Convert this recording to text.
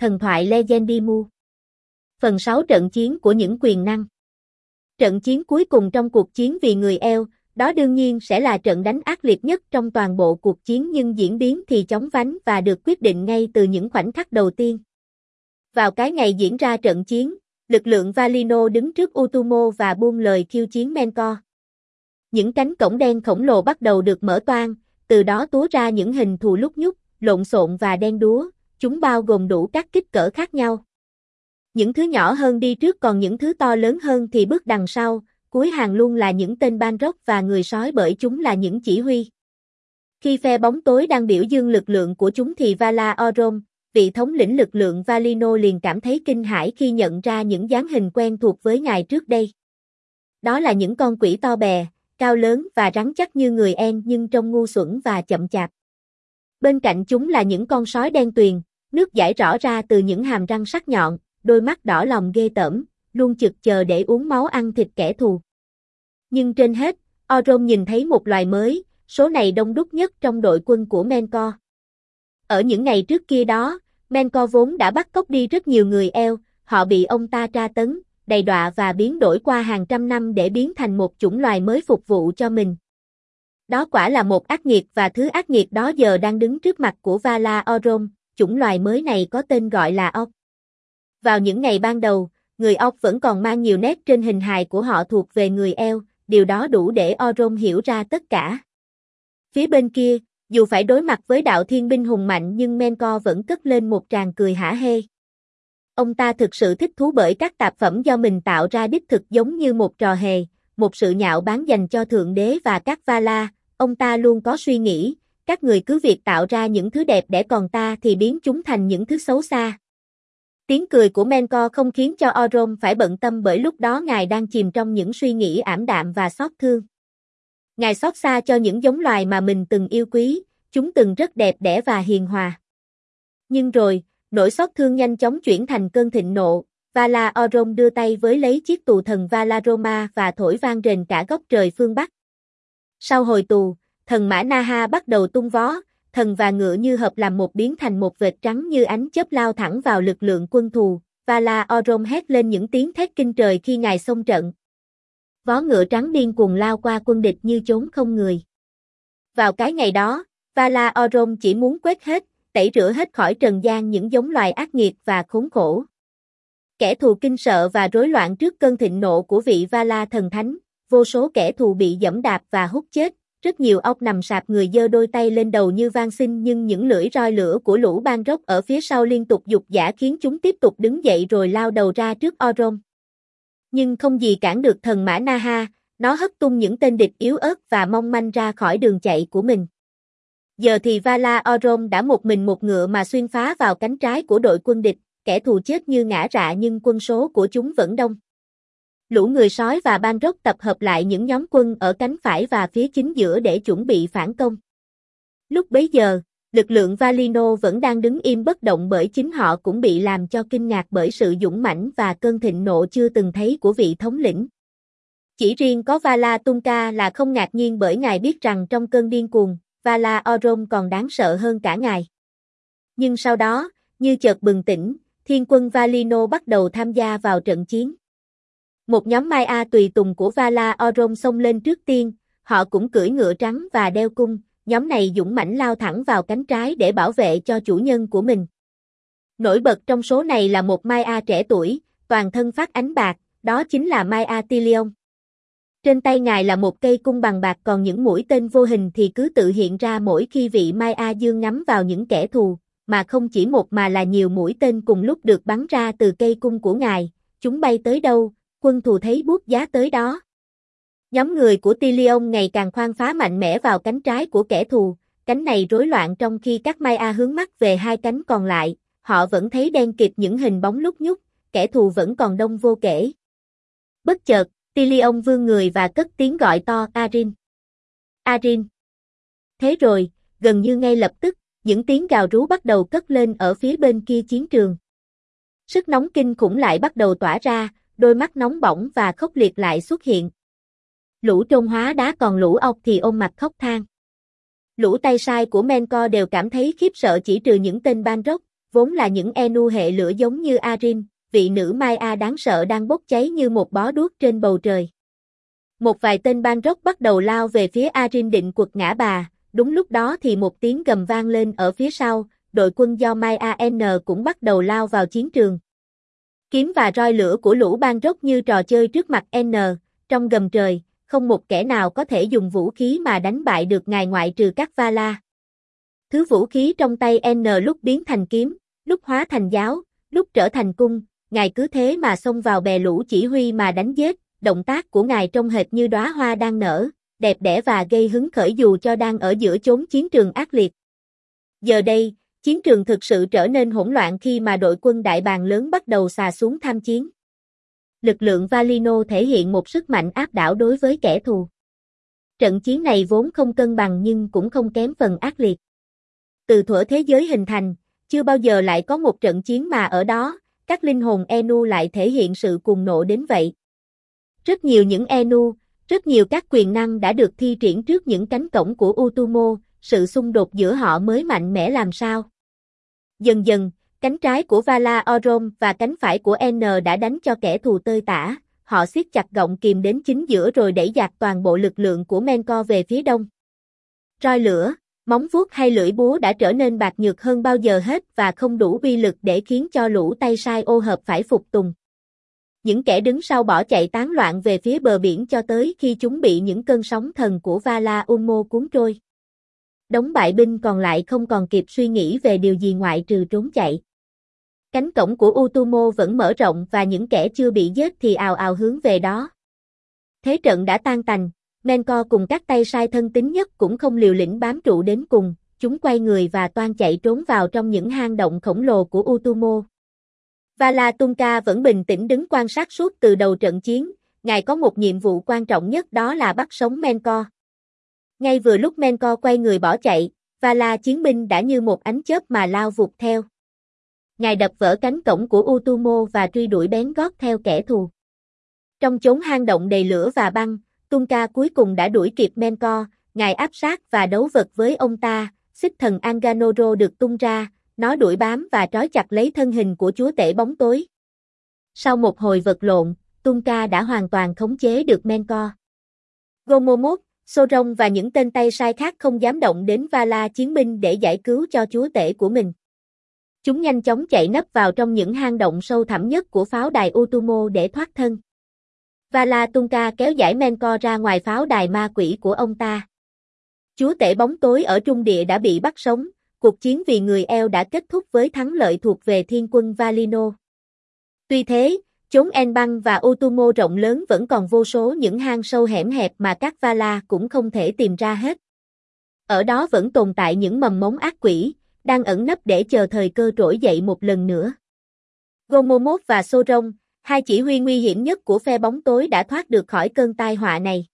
Thần thoại Legendimu. Phần 6 trận chiến của những quyền năng. Trận chiến cuối cùng trong cuộc chiến vì người Eo, đó đương nhiên sẽ là trận đánh ác liệt nhất trong toàn bộ cuộc chiến nhưng diễn biến thì chóng vánh và được quyết định ngay từ những khoảnh khắc đầu tiên. Vào cái ngày diễn ra trận chiến, lực lượng Valinor đứng trước Utumo và buông lời khiêu chiến Menkor. Những cánh cổng đen khổng lồ bắt đầu được mở toang, từ đó túa ra những hình thù lúc nhúc, lộn xộn và đen đúa, chúng bao gồm đủ các kích cỡ khác nhau. Những thứ nhỏ hơn đi trước còn những thứ to lớn hơn thì bước đằng sau, cuối hàng luôn là những tên Balrog và người sói bởi chúng là những chỉ huy. Khi phe bóng tối đang biểu dương lực lượng của chúng thì Valar Orrom, vị thống lĩnh lực lượng Valinor liền cảm thấy kinh hãi khi nhận ra những dáng hình quen thuộc với ngài trước đây. Đó là những con quỷ to bè, cao lớn và rắn chắc như người En nhưng trông ngu xuẩn và chậm chạp. Bên cạnh chúng là những con sói đen tuyền, nước dãi rõ ra từ những hàm răng sắc nhọn, đôi mắt đỏ lòm ghê tởm, luôn chực chờ để uống máu ăn thịt kẻ thù. Nhưng trên hết, Orrom nhìn thấy một loài mới, số này đông đúc nhất trong đội quân của Menkor. Ở những ngày trước kia đó, Menkor vốn đã bắt cóc đi rất nhiều người Eo, họ bị ông ta tra tấn, đầy đọa và biến đổi qua hàng trăm năm để biến thành một chủng loài mới phục vụ cho mình. Đó quả là một ác nghiệt và thứ ác nghiệt đó giờ đang đứng trước mặt của Valar Orrom, chủng loài mới này có tên gọi là Orc. Vào những ngày ban đầu, người Orc vẫn còn mang nhiều nét trên hình hài của họ thuộc về người Eo, điều đó đủ để Orrom hiểu ra tất cả. Phía bên kia, dù phải đối mặt với đạo thiên binh hùng mạnh nhưng Menkor vẫn cất lên một tràng cười hả hê. Ông ta thực sự thích thú bởi các tạp phẩm do mình tạo ra đích thực giống như một trò hề, một sự nhạo báng dành cho Thượng Đế và các Valar. Ông ta luôn có suy nghĩ, các người cứ việc tạo ra những thứ đẹp để còn ta thì biến chúng thành những thứ xấu xa. Tiếng cười của Menkor không khiến cho Orrom phải bận tâm bởi lúc đó ngài đang chìm trong những suy nghĩ ảm đạm và xót thương. Ngài xót xa cho những giống loài mà mình từng yêu quý, chúng từng rất đẹp đẽ và hiền hòa. Nhưng rồi, nỗi xót thương nhanh chóng chuyển thành cơn thịnh nộ, Valar Orrom đưa tay với lấy chiếc tù thần Valaroma và thổi vang rền cả góc trời phương Bắc. Sau hồi tù, thần mã Naha bắt đầu tung vó, thần và ngựa như hợp làm một biến thành một vệt trắng như ánh chớp lao thẳng vào lực lượng quân thù. Valar Orrom hét lên những tiếng thét kinh trời khi ngài xông trận. Vó ngựa trắng điên cuồng lao qua quân địch như chốn không người. Vào cái ngày đó, Valar Orrom chỉ muốn quét hết, tẩy rửa hết khỏi trần gian những giống loài ác nghiệt và khốn khổ. Kẻ thù kinh sợ và rối loạn trước cơn thịnh nộ của vị Valar thần thánh, vô số kẻ thù bị giẫm đạp và hút chết, rất nhiều óc nằm sạp người giơ đôi tay lên đầu như van xin nhưng những lưỡi roi lửa của lũ Balrog ở phía sau liên tục giục giã khiến chúng tiếp tục đứng dậy rồi lao đầu ra trước Orrom. Nhưng không gì cản được thần mã Naha, nó hất tung những tên địch yếu ớt và mong manh ra khỏi đường chạy của mình. Giờ thì Valar Orrom đã một mình một ngựa mà xuyên phá vào cánh trái của đội quân địch, kẻ thù chết như ngã rạ nhưng quân số của chúng vẫn đông. Lũ người sói và Balrog tập hợp lại những nhóm quân ở cánh phải và phía chính giữa để chuẩn bị phản công. Lúc bấy giờ, lực lượng Valinor vẫn đang đứng im bất động bởi chính họ cũng bị làm cho kinh ngạc bởi sự dũng mãnh và cơn thịnh nộ chưa từng thấy của vị thống lĩnh. Chỉ riêng có Valar Tunca là không ngạc nhiên bởi ngài biết rằng trong cơn điên cuồng, Valar Orrom còn đáng sợ hơn cả ngài. Nhưng sau đó, như chợt bừng tỉnh, thiên quân Valinor bắt đầu tham gia vào trận chiến. Một nhóm Maiar tùy tùng của Valar Orrom xông lên trước tiên, họ cũng cưỡi ngựa trắng và đeo cung, nhóm này dũng mãnh lao thẳng vào cánh trái để bảo vệ cho chủ nhân của mình. Nổi bật trong số này là một Maiar trẻ tuổi, toàn thân phát ánh bạc, đó chính là Maiar Tilion. Trên tay ngài là một cây cung bằng bạc còn những mũi tên vô hình thì cứ tự hiện ra mỗi khi vị Maiar dương ngắm vào những kẻ thù, mà không chỉ một mà là nhiều mũi tên cùng lúc được bắn ra từ cây cung của ngài, chúng bay tới đâu, quân thù thấy buốt giá tới đó. Nhóm người của Tilion ngày càng khoan phá mạnh mẽ vào cánh trái của kẻ thù, cánh này rối loạn trong khi các Maiar hướng mắt về hai cánh còn lại, họ vẫn thấy đen kịt những hình bóng lúc nhúc, kẻ thù vẫn còn đông vô kể. Bất chợt, Tilion vươn người và cất tiếng gọi to Arin. Arin. Thế rồi, gần như ngay lập tức, những tiếng gào rú bắt đầu cất lên ở phía bên kia chiến trường. Sức nóng kinh khủng lại bắt đầu tỏa ra, đôi mắt nóng bỏng và khốc liệt lại xuất hiện. Lũ trôn hóa đá còn lũ ọc thì ôm mặt khóc than. Lũ tay sai của Menkor đều cảm thấy khiếp sợ chỉ trừ những tên Balrog, vốn là những Enu hệ lửa giống như Arin, vị nữ Maya đáng sợ đang bốc cháy như một bó đuốc trên bầu trời. Một vài tên bang rốc bắt đầu lao về phía Arin định quật ngã bà, đúng lúc đó thì một tiếng gầm vang lên ở phía sau, đội quân do Maya N cũng bắt đầu lao vào chiến trường. Kiếm và roi lửa của lũ bang rốc như trò chơi trước mặt N, trong gầm trời, không một kẻ nào có thể dùng vũ khí mà đánh bại được ngài ngoại trừ các Vala. Thứ vũ khí trong tay N lúc biến thành kiếm, lúc hóa thành giáo, lúc trở thành cung, ngài cứ thế mà xông vào bè lũ chỉ huy mà đánh giết, động tác của ngài trông hệt như đóa hoa đang nở, đẹp đẽ và gây hứng khởi dù cho đang ở giữa chốn chiến trường ác liệt. Giờ đây, chiến trường thực sự trở nên hỗn loạn khi mà đội quân đại bàng lớn bắt đầu xà xuống tham chiến. Lực lượng Valinor thể hiện một sức mạnh áp đảo đối với kẻ thù. Trận chiến này vốn không cân bằng nhưng cũng không kém phần ác liệt. Từ thuở thế giới hình thành, chưa bao giờ lại có một trận chiến mà ở đó, các linh hồn Enu lại thể hiện sự cuồng nộ đến vậy. Rất nhiều những Enu, rất nhiều các quyền năng đã được thi triển trước những cánh cổng của Utumo, sự xung đột giữa họ mới mạnh mẽ làm sao. Dần dần, cánh trái của Vala Orome và cánh phải của N đã đánh cho kẻ thù tơi tả, họ siết chặt gọng kìm đến chính giữa rồi đẩy dạt toàn bộ lực lượng của Menkor về phía đông. Roi lửa, móng vuốt hay lưỡi búa đã trở nên bạc nhược hơn bao giờ hết và không đủ uy lực để khiến cho lũ tay sai ô hợp phải phục tùng. Những kẻ đứng sau bỏ chạy tán loạn về phía bờ biển cho tới khi chúng bị những cơn sóng thần của Vala Unmo cuốn trôi. Đống bại binh còn lại không còn kịp suy nghĩ về điều gì ngoại trừ trốn chạy. Cánh cổng của Utumo vẫn mở rộng và những kẻ chưa bị giết thì ào ào hướng về đó. Thế trận đã tan tành, Menkor cùng các tay sai thân tín nhất cũng không liều lĩnh bám trụ đến cùng, chúng quay người và toan chạy trốn vào trong những hang động khổng lồ của Utumo. Vala Tunka vẫn bình tĩnh đứng quan sát suốt từ đầu trận chiến, ngài có một nhiệm vụ quan trọng nhất đó là bắt sống Menkor. Ngay vừa lúc Menkor quay người bỏ chạy, Vala chiến binh đã như một ánh chớp mà lao vụt theo. Ngài đập vỡ cánh cổng của Utumo và truy đuổi bén gót theo kẻ thù. Trong chốn hang động đầy lửa và băng, Tunka cuối cùng đã đuổi kịp Menkor, ngài áp sát và đấu vật với ông ta, xích thần Anganoro được tung ra, nó đuổi bám và trói chặt lấy thân hình của chúa tể bóng tối. Sau một hồi vật lộn, Tunka đã hoàn toàn khống chế được Menkor. Gomomot, Sauron và những tên tay sai khác không dám động đến Vala chiến binh để giải cứu cho chúa tể của mình. Chúng nhanh chóng chạy nấp vào trong những hang động sâu thẳm nhất của pháo đài Utumo để thoát thân. Vala Tunka kéo giải Menkor ra ngoài pháo đài ma quỷ của ông ta. Chúa tể bóng tối ở Trung Địa đã bị bắt sống, cuộc chiến vì người Eo đã kết thúc với thắng lợi thuộc về thiên quân Valinor. Tuy thế, chốn Enbang và Utumo rộng lớn vẫn còn vô số những hang sâu hẻm hẹp mà các Vala cũng không thể tìm ra hết. Ở đó vẫn tồn tại những mầm mống ác quỷ, đang ẩn nấp để chờ thời cơ trỗi dậy một lần nữa. Gomomot và Sauron, hai chỉ huy nguy hiểm nhất của phe bóng tối đã thoát được khỏi cơn tai họa này.